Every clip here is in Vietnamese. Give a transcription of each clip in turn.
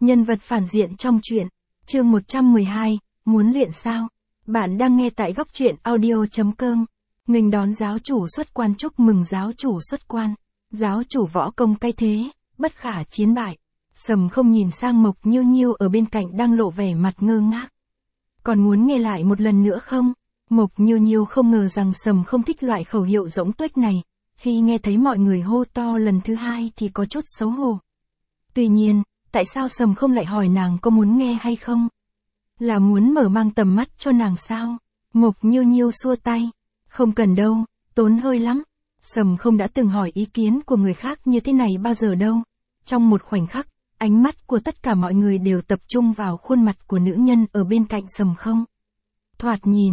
Nhân vật phản diện trong truyện. Chương 112, muốn luyện sao? Bạn đang nghe tại góc truyện audio.com. Nghênh đón giáo chủ xuất quan. Chúc mừng giáo chủ xuất quan. Giáo chủ võ công cay thế, bất khả chiến bại. Sầm không nhìn sang Mộc Nhiêu Nhiêu ở bên cạnh đang lộ vẻ mặt ngơ ngác. Còn muốn nghe lại một lần nữa không? Mộc Nhiêu Nhiêu không ngờ rằng Sầm không thích loại khẩu hiệu rỗng tuếch này. Khi nghe thấy mọi người hô to lần thứ hai thì có chút xấu hổ. Tuy nhiên, tại sao Sầm không lại hỏi nàng có muốn nghe hay không? Là muốn mở mang tầm mắt cho nàng sao? Mộc Nhiêu Nhiêu xua tay. Không cần đâu, tốn hơi lắm. Sầm không đã từng hỏi ý kiến của người khác như thế này bao giờ đâu. Trong một khoảnh khắc, ánh mắt của tất cả mọi người đều tập trung vào khuôn mặt của nữ nhân ở bên cạnh Sầm không. Thoạt nhìn,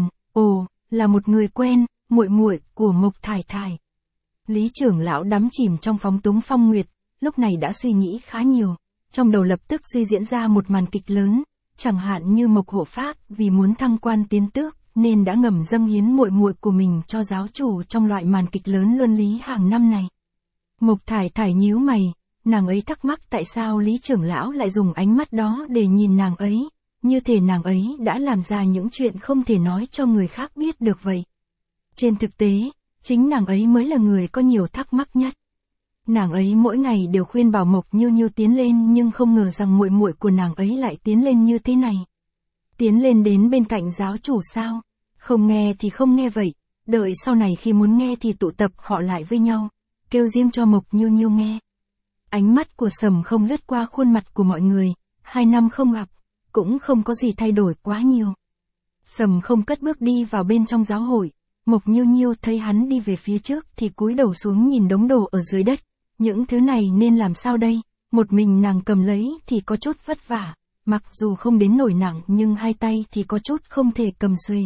là một người quen, muội muội của Mộc Thải Thải. Lý trưởng lão đắm chìm trong phóng túng phong nguyệt, lúc này đã suy nghĩ khá nhiều. Trong đầu lập tức suy diễn ra một màn kịch lớn, chẳng hạn như Mộc Hộ Pháp vì muốn thăng quan tiến tước, nên đã ngầm dâng hiến muội muội của mình cho giáo chủ trong loại màn kịch lớn luân lý hàng năm này. Mộc Thải Thải nhíu mày, nàng ấy thắc mắc tại sao Lý trưởng lão lại dùng ánh mắt đó để nhìn nàng ấy, như thể nàng ấy đã làm ra những chuyện không thể nói cho người khác biết được vậy. Trên thực tế, chính nàng ấy mới là người có nhiều thắc mắc nhất. Nàng ấy mỗi ngày đều khuyên bảo Mộc Nhiêu Nhiêu tiến lên, nhưng không ngờ rằng muội muội của nàng ấy lại tiến lên như thế này. Tiến lên đến bên cạnh giáo chủ sao? Không nghe thì không nghe vậy, đợi sau này khi muốn nghe thì tụ tập họ lại với nhau, kêu riêng cho Mộc Nhiêu Nhiêu nghe. Ánh mắt của Sầm không lướt qua khuôn mặt của mọi người, 2 năm không gặp, cũng không có gì thay đổi quá nhiều. Sầm không cất bước đi vào bên trong giáo hội. Mộc Nhiêu Nhiêu thấy hắn đi về phía trước thì cúi đầu xuống nhìn đống đồ ở dưới đất. Những thứ này nên làm sao đây? Một mình nàng cầm lấy thì có chút vất vả, mặc dù không đến nổi nặng nhưng hai tay thì có chút không thể cầm xuề.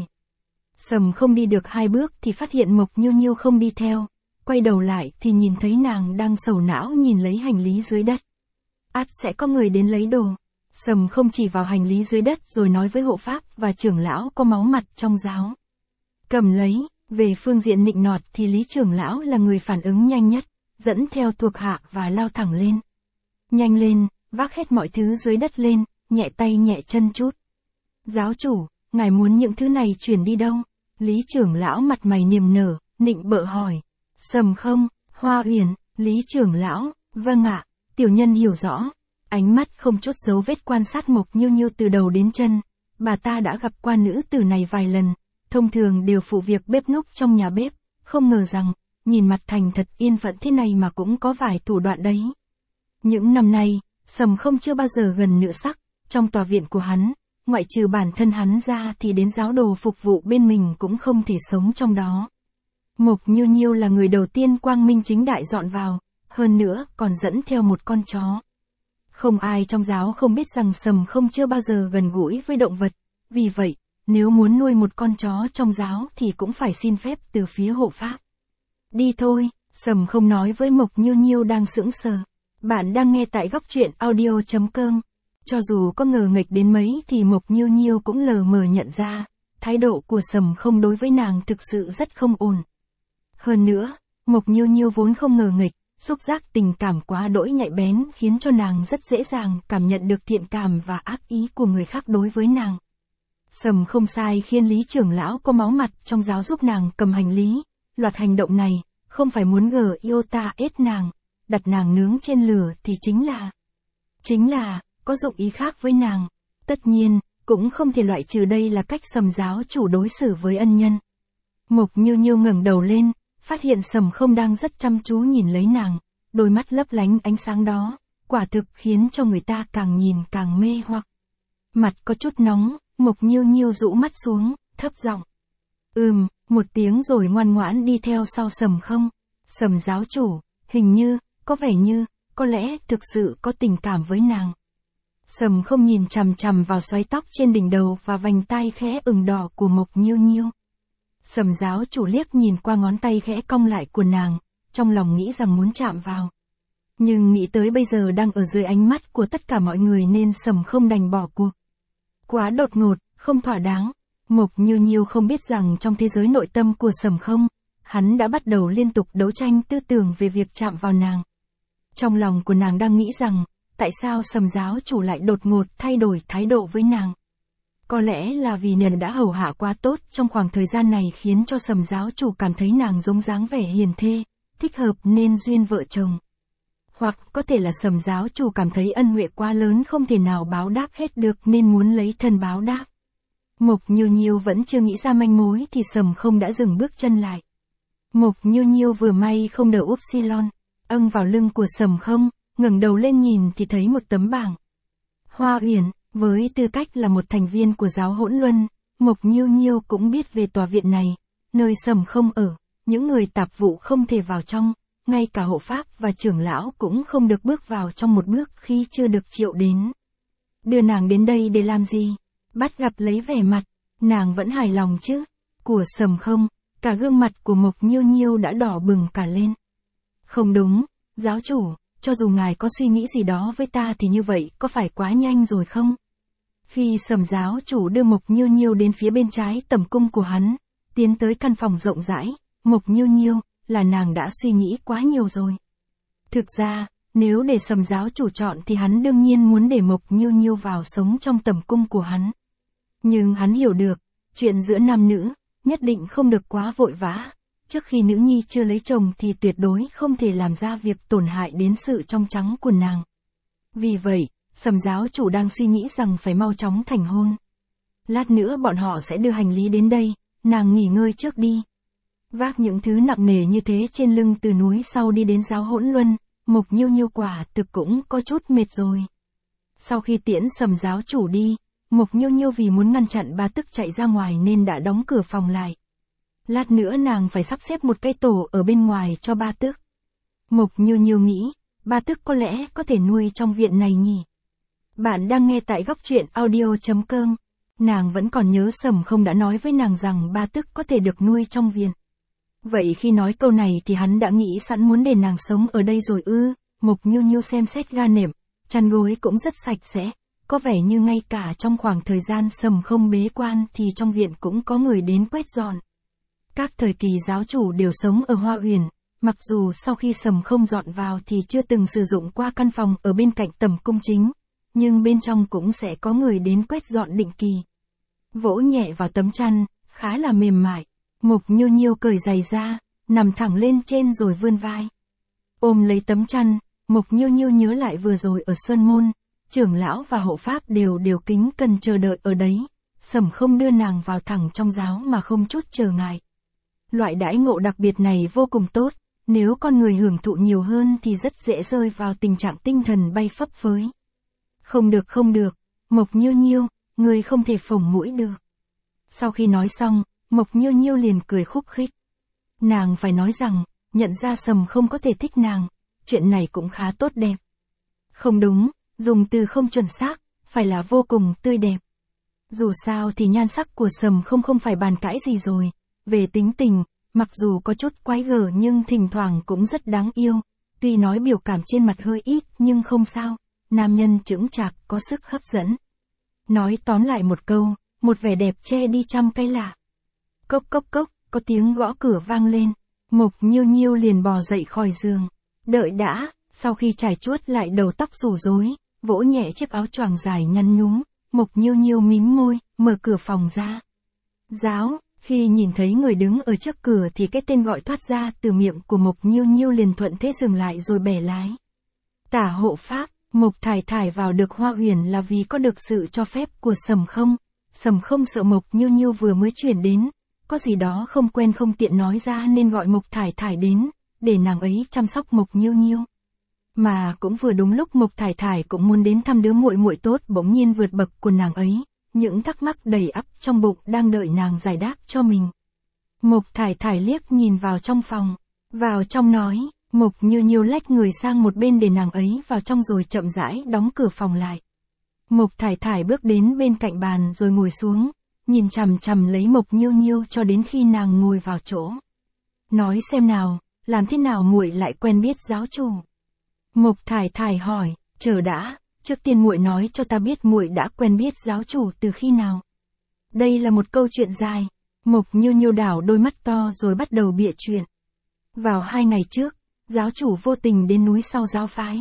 Sầm không đi được 2 bước thì phát hiện Mộc Nhiêu Nhiêu không đi theo, quay đầu lại thì nhìn thấy nàng đang sầu não nhìn lấy hành lý dưới đất. Ắt sẽ có người đến lấy đồ. Sầm không chỉ vào hành lý dưới đất rồi nói với hộ pháp và trưởng lão có máu mặt trong giáo. Cầm lấy. Về phương diện nịnh nọt thì Lý trưởng lão là người phản ứng nhanh nhất, dẫn theo thuộc hạ và lao thẳng lên. Nhanh lên, vác hết mọi thứ dưới đất lên, nhẹ tay nhẹ chân chút. Giáo chủ, ngài muốn những thứ này chuyển đi đâu? Lý trưởng lão mặt mày niềm nở, nịnh bợ hỏi. Sầm không, Hoa Uyển. Lý trưởng lão, vâng ạ, tiểu nhân hiểu rõ. Ánh mắt không chút dấu vết quan sát Mộc Nhiêu Nhiêu từ đầu đến chân. Bà ta đã gặp qua nữ tử này vài lần. Thông thường đều phụ việc bếp núc trong nhà bếp, không ngờ rằng, nhìn mặt thành thật yên phận thế này mà cũng có vài thủ đoạn đấy. Những năm nay, Sầm không chưa bao giờ gần nửa sắc, trong tòa viện của hắn, ngoại trừ bản thân hắn ra thì đến giáo đồ phục vụ bên mình cũng không thể sống trong đó. Mộc Nhiêu Nhiêu là người đầu tiên quang minh chính đại dọn vào, hơn nữa còn dẫn theo một con chó. Không ai trong giáo không biết rằng Sầm không chưa bao giờ gần gũi với động vật, vì vậy, nếu muốn nuôi một con chó trong giáo thì cũng phải xin phép từ phía hộ pháp. Đi thôi, Sầm không nói với Mộc Nhiêu Nhiêu đang sững sờ. Bạn đang nghe tại góc truyện audio.com. Cho dù có ngờ nghệch đến mấy thì Mộc Nhiêu Nhiêu cũng lờ mờ nhận ra, thái độ của Sầm không đối với nàng thực sự rất không ổn. Hơn nữa, Mộc Nhiêu Nhiêu vốn không ngờ nghệch, xúc giác tình cảm quá đỗi nhạy bén khiến cho nàng rất dễ dàng cảm nhận được thiện cảm và ác ý của người khác đối với nàng. Sầm không sai khiến Lý trưởng lão có máu mặt trong giáo giúp nàng cầm hành lý. Loạt hành động này, không phải muốn iota ết nàng, đặt nàng nướng trên lửa thì chính là, có dụng ý khác với nàng. Tất nhiên, cũng không thể loại trừ đây là cách Sầm giáo chủ đối xử với ân nhân. Mộc Nhiêu Nhiêu ngẩng đầu lên, phát hiện Sầm không đang rất chăm chú nhìn lấy nàng, đôi mắt lấp lánh ánh sáng đó, quả thực khiến cho người ta càng nhìn càng mê hoặc. Mặt có chút nóng. Mộc Nhiêu Nhiêu rũ mắt xuống, thấp giọng. Một tiếng rồi ngoan ngoãn đi theo sau Sầm không. Sầm giáo chủ, hình như, có vẻ như, có lẽ thực sự có tình cảm với nàng. Sầm không nhìn chằm chằm vào xoáy tóc trên đỉnh đầu và vành tai khẽ ửng đỏ của Mộc Nhiêu Nhiêu. Sầm giáo chủ liếc nhìn qua ngón tay khẽ cong lại của nàng, trong lòng nghĩ rằng muốn chạm vào. Nhưng nghĩ tới bây giờ đang ở dưới ánh mắt của tất cả mọi người nên Sầm không đành bỏ cuộc. Quá đột ngột, không thỏa đáng. Mộc Nhiêu Nhiêu không biết rằng trong thế giới nội tâm của Sầm không, hắn đã bắt đầu liên tục đấu tranh tư tưởng về việc chạm vào nàng. Trong lòng của nàng đang nghĩ rằng, tại sao Sầm giáo chủ lại đột ngột thay đổi thái độ với nàng. Có lẽ là vì nàng đã hầu hạ quá tốt trong khoảng thời gian này khiến cho Sầm giáo chủ cảm thấy nàng giống dáng vẻ hiền thê, thích hợp nên duyên vợ chồng. Hoặc có thể là Sầm giáo chủ cảm thấy ân huệ quá lớn không thể nào báo đáp hết được nên muốn lấy thân báo đáp. Mộc Nhiêu Nhiêu vẫn chưa nghĩ ra manh mối thì Sầm Không đã dừng bước chân lại. Mộc Nhiêu Nhiêu vừa may không đỡ upsilon, âng vào lưng của Sầm Không, ngẩng đầu lên nhìn thì thấy một tấm bảng. Hoa Uyển, với tư cách là một thành viên của giáo hỗn luân, Mộc Nhiêu Nhiêu cũng biết về tòa viện này, nơi Sầm Không ở, những người tạp vụ không thể vào trong, ngay cả hộ pháp và trưởng lão cũng không được bước vào trong một bước khi chưa được triệu đến. Đưa nàng đến đây để làm gì? Bắt gặp lấy vẻ mặt, nàng vẫn hài lòng chứ? Của Sầm Không, cả gương mặt của Mộc Nhiêu Nhiêu đã đỏ bừng cả lên. Không đúng, giáo chủ, cho dù ngài có suy nghĩ gì đó với ta thì như vậy có phải quá nhanh rồi không? Khi Sầm giáo chủ đưa Mộc Nhiêu Nhiêu đến phía bên trái tầm cung của hắn, tiến tới căn phòng rộng rãi, Mộc Nhiêu Nhiêu, là nàng đã suy nghĩ quá nhiều rồi. Thực ra, nếu để Sầm giáo chủ chọn thì hắn đương nhiên muốn để Mộc Nhiêu Nhiêu vào sống trong tầm cung của hắn. Nhưng hắn hiểu được, chuyện giữa nam nữ, nhất định không được quá vội vã. Trước khi nữ nhi chưa lấy chồng thì tuyệt đối không thể làm ra việc tổn hại đến sự trong trắng của nàng. Vì vậy, Sầm giáo chủ đang suy nghĩ rằng phải mau chóng thành hôn. Lát nữa bọn họ sẽ đưa hành lý đến đây, nàng nghỉ ngơi trước đi. Vác những thứ nặng nề như thế trên lưng từ núi sau đi đến giáo hỗn luân, Mộc Nhiêu Nhiêu quả thực cũng có chút mệt rồi. Sau khi tiễn Sầm giáo chủ đi, Mộc Nhiêu Nhiêu vì muốn ngăn chặn Ba Tức chạy ra ngoài nên đã đóng cửa phòng lại. Lát nữa nàng phải sắp xếp một cái tổ ở bên ngoài cho Ba Tức. Mộc Nhiêu Nhiêu nghĩ, Ba Tức có lẽ có thể nuôi trong viện này nhỉ. Bạn đang nghe tại góc truyện audio.com. Nàng vẫn còn nhớ Sầm Không đã nói với nàng rằng Ba Tức có thể được nuôi trong viện. Vậy khi nói câu này thì hắn đã nghĩ sẵn muốn để nàng sống ở đây rồi ư? Mộc Nhiêu Nhiêu xem xét ga nệm, chăn gối cũng rất sạch sẽ, có vẻ như ngay cả trong khoảng thời gian Sầm Không bế quan thì trong viện cũng có người đến quét dọn. Các thời kỳ giáo chủ đều sống ở Hoa Uyển, mặc dù sau khi Sầm Không dọn vào thì chưa từng sử dụng qua căn phòng ở bên cạnh tầm cung chính, nhưng bên trong cũng sẽ có người đến quét dọn định kỳ. Vỗ nhẹ vào tấm chăn, khá là mềm mại. Mộc Nhiêu Nhiêu cởi giày ra, nằm thẳng lên trên rồi vươn vai. Ôm lấy tấm chăn, Mộc Nhiêu Nhiêu nhớ lại vừa rồi ở Sơn Môn, trưởng lão và hộ pháp đều kính cần chờ đợi ở đấy. Sầm Không đưa nàng vào thẳng trong giáo mà không chút chờ ngại. Loại đãi ngộ đặc biệt này vô cùng tốt, nếu con người hưởng thụ nhiều hơn thì rất dễ rơi vào tình trạng tinh thần bay phấp phới. Không được, Mộc Nhiêu Nhiêu, người không thể phồng mũi được. Sau khi nói xong, Mộc Nhiêu Nhiêu liền cười khúc khích. Nàng phải nói rằng, nhận ra Sầm Không có thể thích nàng, chuyện này cũng khá tốt đẹp. Không đúng, dùng từ không chuẩn xác, phải là vô cùng tươi đẹp. Dù sao thì nhan sắc của Sầm không phải bàn cãi gì rồi. Về tính tình, mặc dù có chút quái gở nhưng thỉnh thoảng cũng rất đáng yêu. Tuy nói biểu cảm trên mặt hơi ít nhưng không sao, nam nhân chững chạc có sức hấp dẫn. Nói tóm lại một câu, một vẻ đẹp che đi trăm cái lạ. Cốc cốc cốc, có tiếng gõ cửa vang lên. Mộc Nhiêu Nhiêu liền bò dậy khỏi giường. Đợi đã, sau khi trải chuốt lại đầu tóc rủ rối, vỗ nhẹ chiếc áo choàng dài nhăn nhúm, Mộc Nhiêu Nhiêu mím môi, mở cửa phòng ra. Giáo, khi nhìn thấy người đứng ở trước cửa thì cái tên gọi thoát ra từ miệng của Mộc Nhiêu Nhiêu liền thuận thế dừng lại rồi bẻ lái. Tả hộ pháp, Mộc Thải Thải vào được Hoa Uyển là vì có được sự cho phép của Sầm Không. Sầm Không sợ Mộc Nhiêu Nhiêu vừa mới chuyển đến, có gì đó không quen không tiện nói ra nên gọi Mộc Thải Thải đến, để nàng ấy chăm sóc Mộc Nhiêu Nhiêu. Mà cũng vừa đúng lúc Mộc Thải Thải cũng muốn đến thăm đứa muội muội tốt bỗng nhiên vượt bậc của nàng ấy, những thắc mắc đầy ắp trong bụng đang đợi nàng giải đáp cho mình. Mộc Thải Thải liếc nhìn vào trong phòng, vào trong nói, Mộc Nhiêu Nhiêu lách người sang một bên để nàng ấy vào trong rồi chậm rãi đóng cửa phòng lại. Mộc Thải Thải bước đến bên cạnh bàn rồi ngồi xuống, nhìn chằm chằm lấy Mộc Nhiêu Nhiêu cho đến khi nàng ngồi vào chỗ. Nói xem nào, làm thế nào muội lại quen biết giáo chủ? Mộc Thải Thải hỏi, chờ đã, trước tiên muội nói cho ta biết muội đã quen biết giáo chủ từ khi nào? Đây là một câu chuyện dài. Mộc Nhiêu Nhiêu đảo đôi mắt to rồi bắt đầu bịa chuyện. Vào 2 ngày trước, giáo chủ vô tình đến núi sau giáo phái.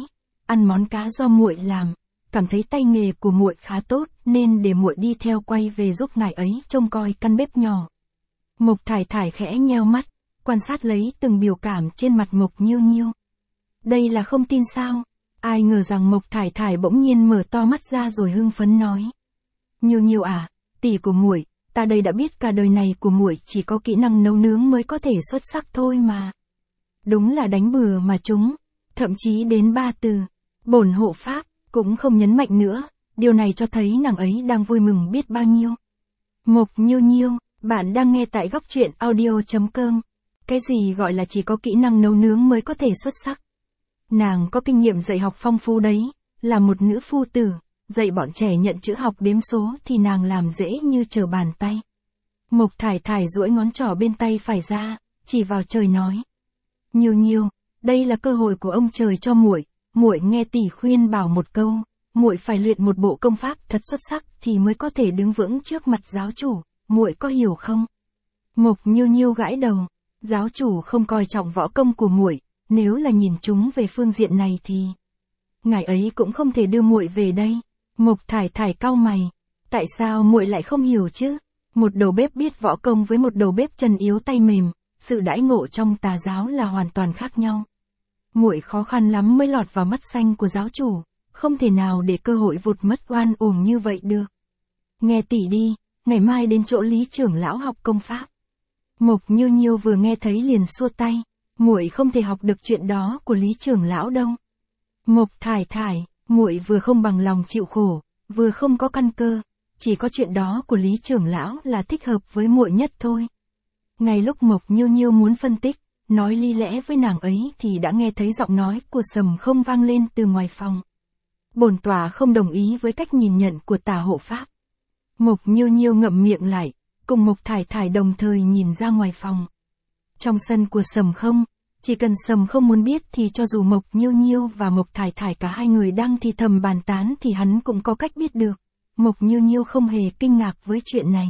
ăn món cá do muội làm, cảm thấy tay nghề của muội khá tốt nên để muội đi theo quay về giúp ngài ấy trông coi căn bếp nhỏ. Mộc Thải Thải khẽ nheo mắt, quan sát lấy từng biểu cảm trên mặt Mộc Nhiêu Nhiêu. Đây là không tin sao? Ai ngờ rằng Mộc Thải Thải bỗng nhiên mở to mắt ra rồi hưng phấn nói. Nhiêu Nhiêu à, tỷ của muội, ta đây đã biết cả đời này của muội chỉ có kỹ năng nấu nướng mới có thể xuất sắc thôi mà. Đúng là đánh bừa mà trúng, thậm chí đến 3 từ, bổn hộ pháp, cũng không nhấn mạnh nữa, điều này cho thấy nàng ấy đang vui mừng biết bao nhiêu. Mộc Nhiêu Nhiêu, bạn đang nghe tại góc truyện audio.com. Cái gì gọi là chỉ có kỹ năng nấu nướng mới có thể xuất sắc? Nàng có kinh nghiệm dạy học phong phú đấy, là một nữ phu tử, dạy bọn trẻ nhận chữ học đếm số thì nàng làm dễ như trở bàn tay. Mộc Thải Thải duỗi ngón trỏ bên tay phải ra, chỉ vào trời nói. Nhiêu Nhiêu, đây là cơ hội của ông trời cho muội, muội nghe tỷ khuyên bảo một câu, muội phải luyện một bộ công pháp thật xuất sắc thì mới có thể đứng vững trước mặt giáo chủ, muội có hiểu không? Mộc Nhiêu Nhiêu gãi đầu, giáo chủ không coi trọng võ công của muội, nếu là nhìn chúng về phương diện này thì ngài ấy cũng không thể đưa muội về đây. Mộc Thải Thải cau mày, tại sao muội lại không hiểu chứ? Một đầu bếp biết võ công với một đầu bếp chân yếu tay mềm, sự đãi ngộ trong tà giáo là hoàn toàn khác nhau. Muội khó khăn lắm mới lọt vào mắt xanh của giáo chủ, không thể nào để cơ hội vụt mất oan uổng như vậy được. Nghe tỷ đi, ngày mai đến chỗ Lý trưởng lão học công pháp. Mộc Nhiêu Nhiêu vừa nghe thấy liền xua tay, muội không thể học được chuyện đó của Lý trưởng lão đâu. Mộc Thải Thải, muội vừa không bằng lòng chịu khổ, vừa không có căn cơ, chỉ có chuyện đó của Lý trưởng lão là thích hợp với muội nhất thôi. Ngay lúc Mộc Nhiêu Nhiêu muốn phân tích, nói lý lẽ với nàng ấy thì đã nghe thấy giọng nói của Sầm Không vang lên từ ngoài phòng. Bổn tòa không đồng ý với cách nhìn nhận của Tả hộ pháp. Mộc Nhiêu Nhiêu ngậm miệng lại, cùng Mộc Thải Thải đồng thời nhìn ra ngoài phòng. Trong sân của Sầm Không, chỉ cần Sầm Không muốn biết thì cho dù Mộc Nhiêu Nhiêu và Mộc Thải Thải cả hai người đang thì thầm bàn tán thì hắn cũng có cách biết được. Mộc Nhiêu Nhiêu không hề kinh ngạc với chuyện này.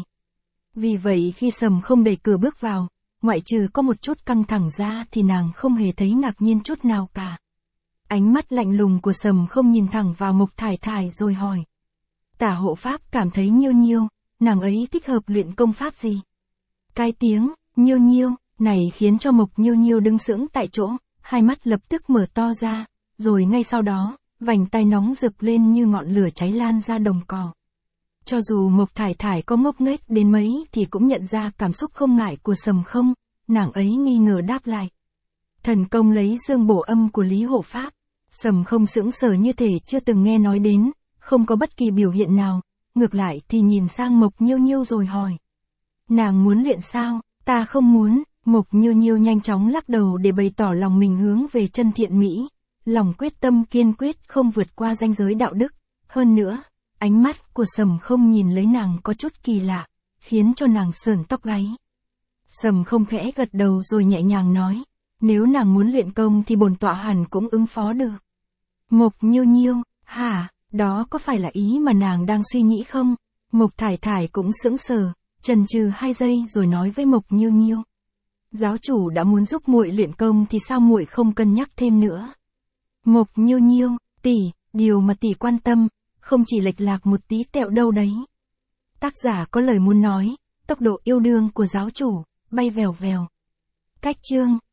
Vì vậy khi Sầm Không đẩy cửa bước vào, ngoại trừ có một chút căng thẳng ra thì nàng không hề thấy ngạc nhiên chút nào cả. Ánh mắt lạnh lùng của Sầm Không nhìn thẳng vào Mộc Thải Thải rồi hỏi. Tả hộ pháp cảm thấy Nhiêu Nhiêu, nàng ấy thích hợp luyện công pháp gì? Cái tiếng, Nhiêu Nhiêu, này khiến cho Mộc Nhiêu Nhiêu đứng sững tại chỗ, hai mắt lập tức mở to ra, rồi ngay sau đó, vành tai nóng rực lên như ngọn lửa cháy lan ra đồng cỏ. Cho dù Mộc Thải Thải có ngốc nghếch đến mấy thì cũng nhận ra cảm xúc không ngại của Sầm Không, nàng ấy nghi ngờ đáp lại. Thần công lấy dương bổ âm của Lý hộ pháp. Sầm Không sững sờ như thể chưa từng nghe nói đến, không có bất kỳ biểu hiện nào, ngược lại thì nhìn sang Mộc Nhiêu Nhiêu rồi hỏi. Nàng muốn luyện sao? Ta không muốn. Mộc Nhiêu Nhiêu nhanh chóng lắc đầu để bày tỏ lòng mình hướng về chân thiện mỹ, lòng quyết tâm kiên quyết không vượt qua ranh giới đạo đức. Hơn nữa, ánh mắt của Sầm Không nhìn lấy nàng có chút kỳ lạ, khiến cho nàng sởn tóc gáy. Sầm Không khẽ gật đầu rồi nhẹ nhàng nói, nếu nàng muốn luyện công thì bổn tọa hẳn cũng ứng phó được. Mộc Nhiêu Nhiêu, hả, đó có phải là ý mà nàng đang suy nghĩ không? Mộc Thải Thải cũng sững sờ, chần chừ 2 giây rồi nói với Mộc Nhiêu Nhiêu. Giáo chủ đã muốn giúp muội luyện công thì sao muội không cân nhắc thêm nữa? Mộc Nhiêu Nhiêu, tỷ, điều mà tỷ quan tâm, không chỉ lệch lạc một tí tẹo đâu đấy. Tác giả có lời muốn nói, tốc độ yêu đương của giáo chủ, bay vèo vèo. Cách chương